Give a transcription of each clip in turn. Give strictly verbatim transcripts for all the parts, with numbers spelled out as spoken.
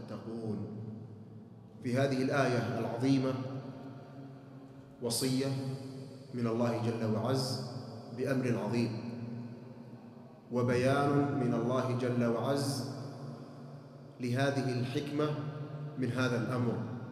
تتقون. في هذه الآية العظيمة وصية من الله جل وعز بأمر عظيم، وبيان من الله جل وعز لهذه الحكمة من هذا الأمر.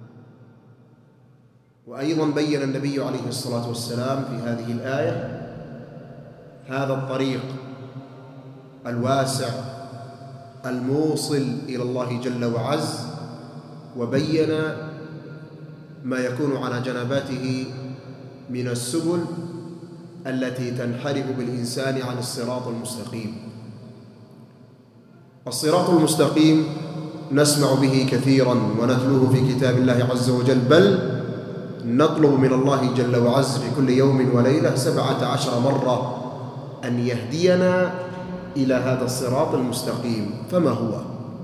وأيضا بين النبي عليه الصلاة والسلام في هذه الآية هذا الطريق الواسع الموصل إلى الله جل وعز، وبين ما يكون على جنباته من السبل التي تنحرف بالإنسان عن الصراط المستقيم. الصراط المستقيم نسمع به كثيرا ونتلوه في كتاب الله عز وجل، بل نطلب من الله جل وعز في كل يوم وليلة سبعة عشر مرة أن يهدينا إلى هذا الصراط المستقيم. فما هو؟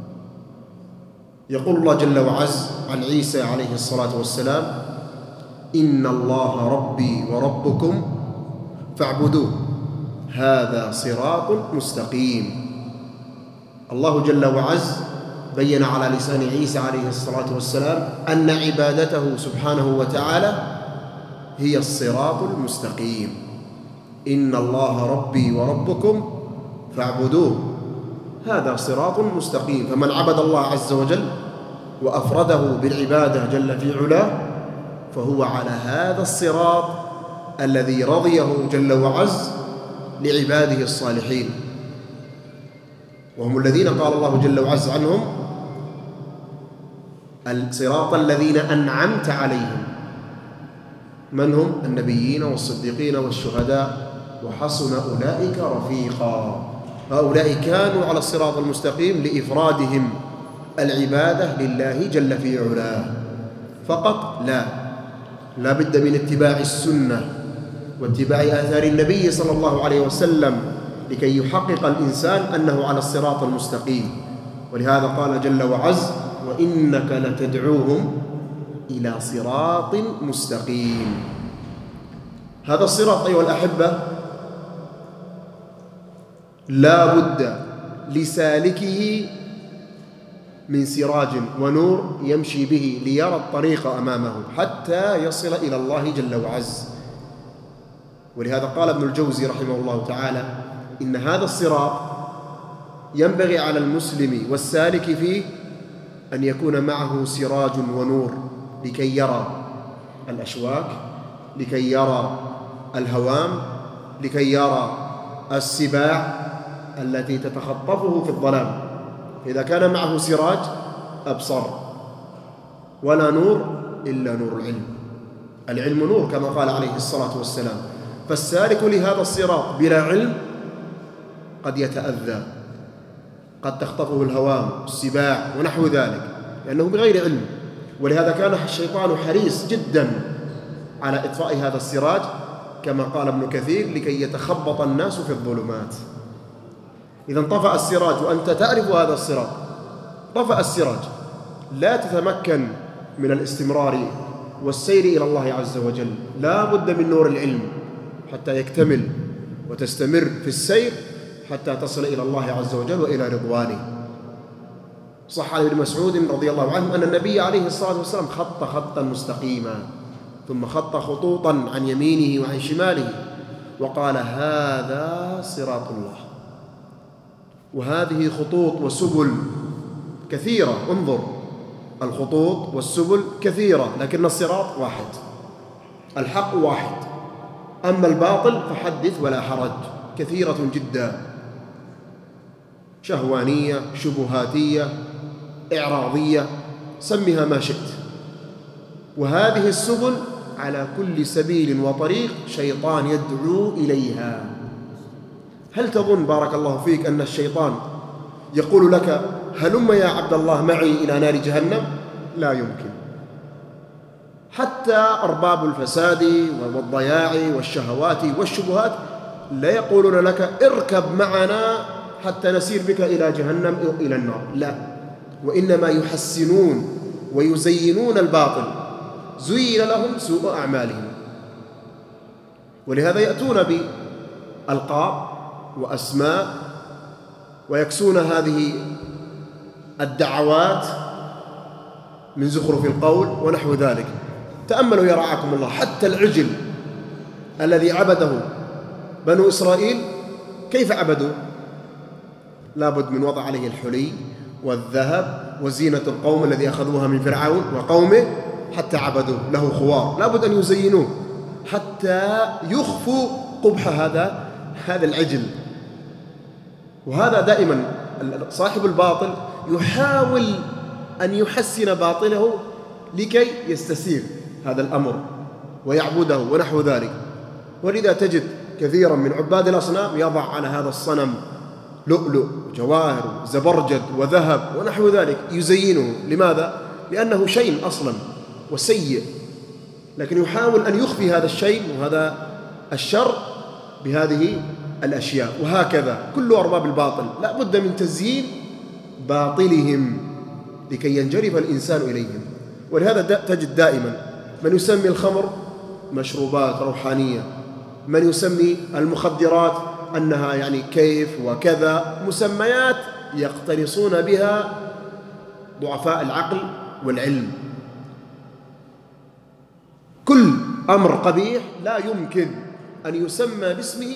يقول الله جل وعز عن عيسى عليه الصلاة والسلام: إن الله ربي وربكم فاعبدوه هذا صراط مستقيم. الله جل وعز بين على لسان عيسى عليه الصلاة والسلام أن عبادته سبحانه وتعالى هي الصراط المستقيم. إن الله ربي وربكم فاعبدوه هذا صراط مستقيم. فمن عبد الله عز وجل وأفرده بالعبادة جل في علاه فهو على هذا الصراط الذي رضيه جل وعز لعباده الصالحين، وهم الذين قال الله جل وعز عنهم: الصراط الذين أنعمت عليهم. من هم؟ النبيين والصديقين والشهداء وحسن أولئك رفيقا. هؤلاء كانوا على الصراط المستقيم لإفرادهم العبادة لله جل في علاه فقط. لا لا بد من اتباع السنة واتباع آثار النبي صلى الله عليه وسلم لكي يحقق الإنسان أنه على الصراط المستقيم. ولهذا قال جل وعز: وإنك لتدعوهم إلى صراط مستقيم. هذا الصراط أيها الأحبة لا بد لسالكه من سراج ونور يمشي به ليرى الطريق أمامه حتى يصل إلى الله جل وعز. ولهذا قال ابن الجوزي رحمه الله تعالى: إن هذا الصراط ينبغي على المسلم والسالك فيه أن يكون معه سراج ونور لكي يرى الأشواك، لكي يرى الهوام، لكي يرى السباع التي تتخطفه في الظلام. فإذا كان معه سراج أبصر، ولا نور إلا نور العلم. العلم نور كما قال عليه الصلاة والسلام. فالسالك لهذا الصراط بلا علم قد يتأذى، قد تخطفه الهوام، السباع ونحو ذلك، لأنه بغير علم. ولهذا كان الشيطان حريص جدا على إطفاء هذا السراج كما قال ابن كثير: لكي يتخبط الناس في الظلمات. إذا انطفأ السراج وأنت تعرف هذا الصراط، طفأ السراج، لا تتمكن من الاستمرار والسير إلى الله عز وجل. لا بد من نور العلم حتى يكتمل وتستمر في السير حتى تصل إلى الله عز وجل وإلى رضوانه. صح عن ابن مسعود رضي الله عنه أن النبي عليه الصلاة والسلام خط خطا مستقيما، ثم خط خطوطا عن يمينه وعن شماله، وقال: هذا صراط الله. وهذه خطوط وسبل كثيرة. انظر، الخطوط والسبل كثيرة، لكن الصراط واحد، الحق واحد. أما الباطل فحدث ولا حرج، كثيرة جدا، شهوانية، شبهاتية، إعراضية، سمها ما شئت. وهذه السبل على كل سبيل وطريق شيطان يدعو إليها. هل تظن بارك الله فيك أن الشيطان يقول لك: هلم يا عبد الله معي إلى نار جهنم؟ لا يمكن. حتى أرباب الفساد والضياع والشهوات والشبهات لا يقولون لك: اركب معنا حتى نسير بك إلى جهنم أو إلى النار. لا، وإنما يحسنون ويزينون الباطل، زين لهم سوء أعمالهم. ولهذا يأتون بألقاب وأسماء ويكسون هذه الدعوات من زخرف القول ونحو ذلك. تأملوا يا رعاكم الله، حتى العجل الذي عبده بنو إسرائيل كيف عبدوا؟ لابد من وضع عليه الحلي والذهب وزينة القوم الذي أخذوها من فرعون وقومه حتى عبدوه، له خوار، لابد أن يزينوه حتى يخفوا قبح هذا هذا العجل. وهذا دائما صاحب الباطل يحاول أن يحسن باطله لكي يستسيغ هذا الأمر ويعبده ونحو ذلك. ولذا تجد كثيرا من عباد الأصنام يضع على هذا الصنم لؤلؤ وجواهر وزبرجد وذهب ونحو ذلك يزينه. لماذا؟ لأنه شيء أصلا وسيء، لكن يحاول أن يخفي هذا الشيء وهذا الشر بهذه الأشياء. وهكذا كل أرباب الباطل لا بد من تزيين باطلهم لكي ينجرف الإنسان إليهم. ولهذا تجد دائما من يسمي الخمر مشروبات روحانية، من يسمي المخدرات أنها يعني كيف وكذا، مسميات يقتنصون بها ضعفاء العقل والعلم. كل أمر قبيح لا يمكن أن يسمى باسمه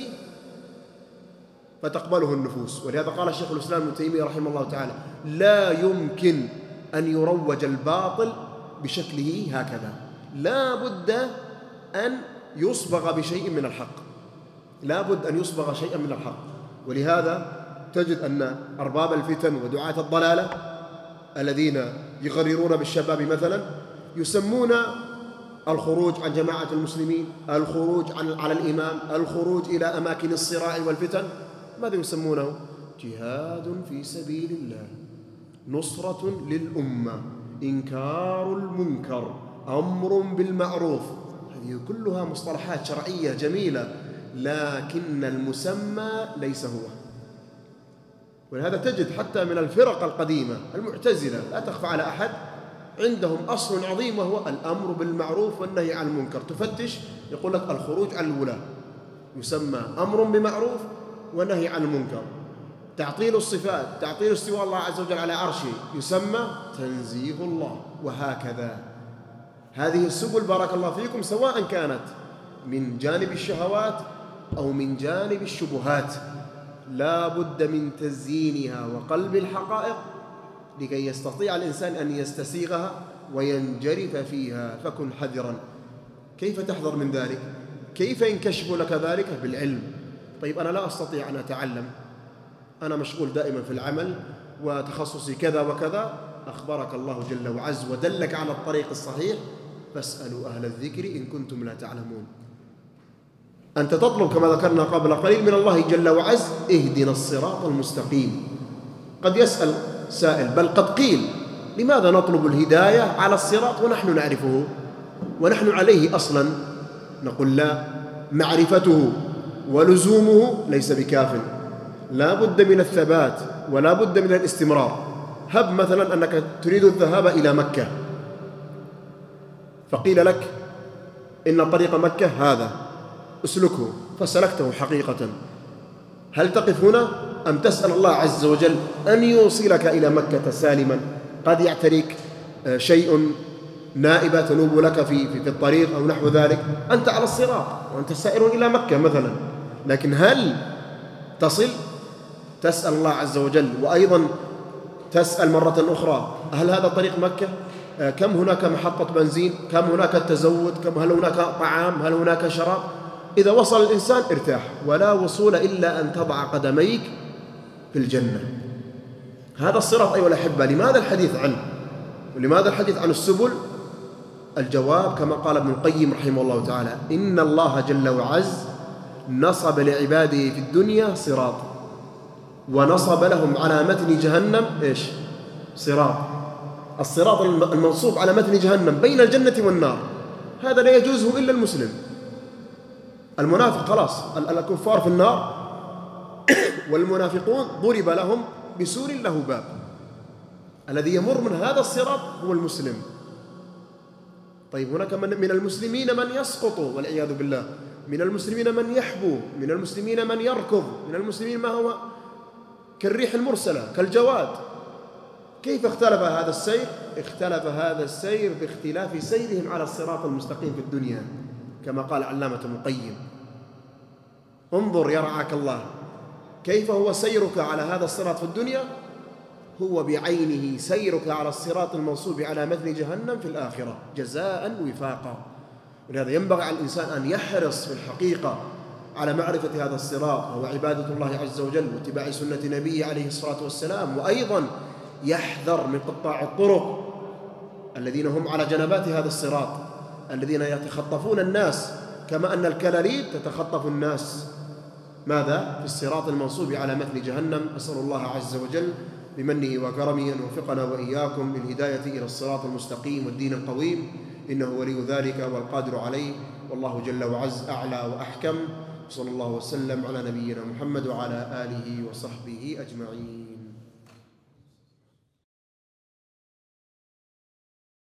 فتقبله النفوس. ولهذا قال شيخ الإسلام ابن تيمية رحمه الله تعالى: لا يمكن أن يروج الباطل بشكله هكذا، لا بد أن يصبغ بشيء من الحق، لا بد أن يصبغ شيئا من الحق. ولهذا تجد أن أرباب الفتن ودعاة الضلالة الذين يغررون بالشباب مثلا يسمون الخروج عن جماعة المسلمين، الخروج عن على الإمام، الخروج إلى أماكن الصراع والفتن، ماذا يسمونه؟ جهاد في سبيل الله، نصرة للأمة، إنكار المنكر، أمر بالمعروف. هذه كلها مصطلحات شرعية جميلة، لكن المسمى ليس هو. ولهذا تجد حتى من الفرق القديمة المعتزلة لا تخفى على أحد عندهم أصل عظيم وهو الأمر بالمعروف والنهي عن المنكر. تفتش يقول لك الخروج عن الولاة يسمى أمر بمعروف ونهي عن المنكر. تعطيل الصفات، تعطيل استواء الله عز وجل على عرشه يسمى تنزيه الله. وهكذا هذه السبل بارك الله فيكم سواء كانت من جانب الشهوات أو من جانب الشبهات لا بد من تزيينها وقلب الحقائق لكي يستطيع الإنسان أن يستسيغها وينجرف فيها. فكن حذرا. كيف تحذر من ذلك؟ كيف ينكشف لك ذلك؟ بالعلم. طيب أنا لا أستطيع أن أتعلم، أنا مشغول دائما في العمل وتخصصي كذا وكذا. أخبرك الله جل وعز ودلك على الطريق الصحيح، فاسألوا أهل الذكر إن كنتم لا تعلمون. أنت تطلب كما ذكرنا قبل قليل من الله جل وعز اهدنا الصراط المستقيم. قد يسأل سائل بل قد قيل لماذا نطلب الهداية على الصراط ونحن نعرفه ونحن عليه أصلا؟ نقول لا، معرفته ولزومه ليس بكاف، لا بد من الثبات ولا بد من الاستمرار. هب مثلا أنك تريد الذهاب إلى مكة فقيل لك إن طريق مكة هذا اسلكه، فسلكته حقيقة، هل تقف هنا أم تسأل الله عز وجل أن يوصلك إلى مكة سالما؟ قد يعتريك شيء نائبة تنوب لك في, في, في الطريق أو نحو ذلك، أنت على الصراط وأنت سائر إلى مكة مثلا، لكن هل تصل؟ تسأل الله عز وجل. وأيضا تسأل مرة أخرى هل هذا طريق مكة؟ كم هناك محطة بنزين؟ كم هناك تزود؟ كم هل هناك طعام؟ هل هناك شراب؟ إذا وصل الإنسان ارتاح، ولا وصول إلا أن تضع قدميك في الجنة. هذا الصراط أيها الأحبة. لماذا الحديث عنه؟ ولماذا الحديث عن السبل؟ الجواب كما قال ابن القيم رحمه الله تعالى: إن الله جل وعز نصب لعباده في الدنيا صراط، ونصب لهم على متن جهنم إيش؟ صراط. الصراط المنصوب على متن جهنم بين الجنة والنار، هذا لا يجوزه إلا المسلم. المنافق خلاص، الكفار في النار والمنافقون ضرب لهم بسور له باب. الذي يمر من هذا الصراط هو المسلم. طيب هناك من المسلمين من يسقط والعياذ بالله، من المسلمين من يحبو، من المسلمين من يركض، من المسلمين ما هو كالريح المرسلة كالجواد. كيف اختلف هذا السير؟ اختلف هذا السير باختلاف سيرهم على الصراط المستقيم في الدنيا، كما قال علامة ابن القيم: انظر يرعاك الله، كيف هو سيرك على هذا الصراط في الدنيا؟ هو بعينه سيرك على الصراط المنصوب على متن جهنم في الآخرة جزاء وفاقا. ولهذا ينبغي على الإنسان أن يحرص في الحقيقة على معرفة هذا الصراط، وهو عبادة الله عز وجل واتباع سنة نبيه عليه الصلاة والسلام، وأيضا يحذر من قطاع الطرق الذين هم على جنبات هذا الصراط، الذين يتخطفون الناس كما أن الكلاليب تتخطف الناس ماذا؟ في الصراط المنصوب على متن جهنم. أسأل الله عز وجل بمنه وكرمه أن يوفقنا وإياكم بالهداية إلى الصراط المستقيم والدين القويم، إنه ولي ذلك والقادر عليه، والله جل وعز أعلى وأحكم. صلى الله وسلم على نبينا محمد وعلى آله وصحبه أجمعين.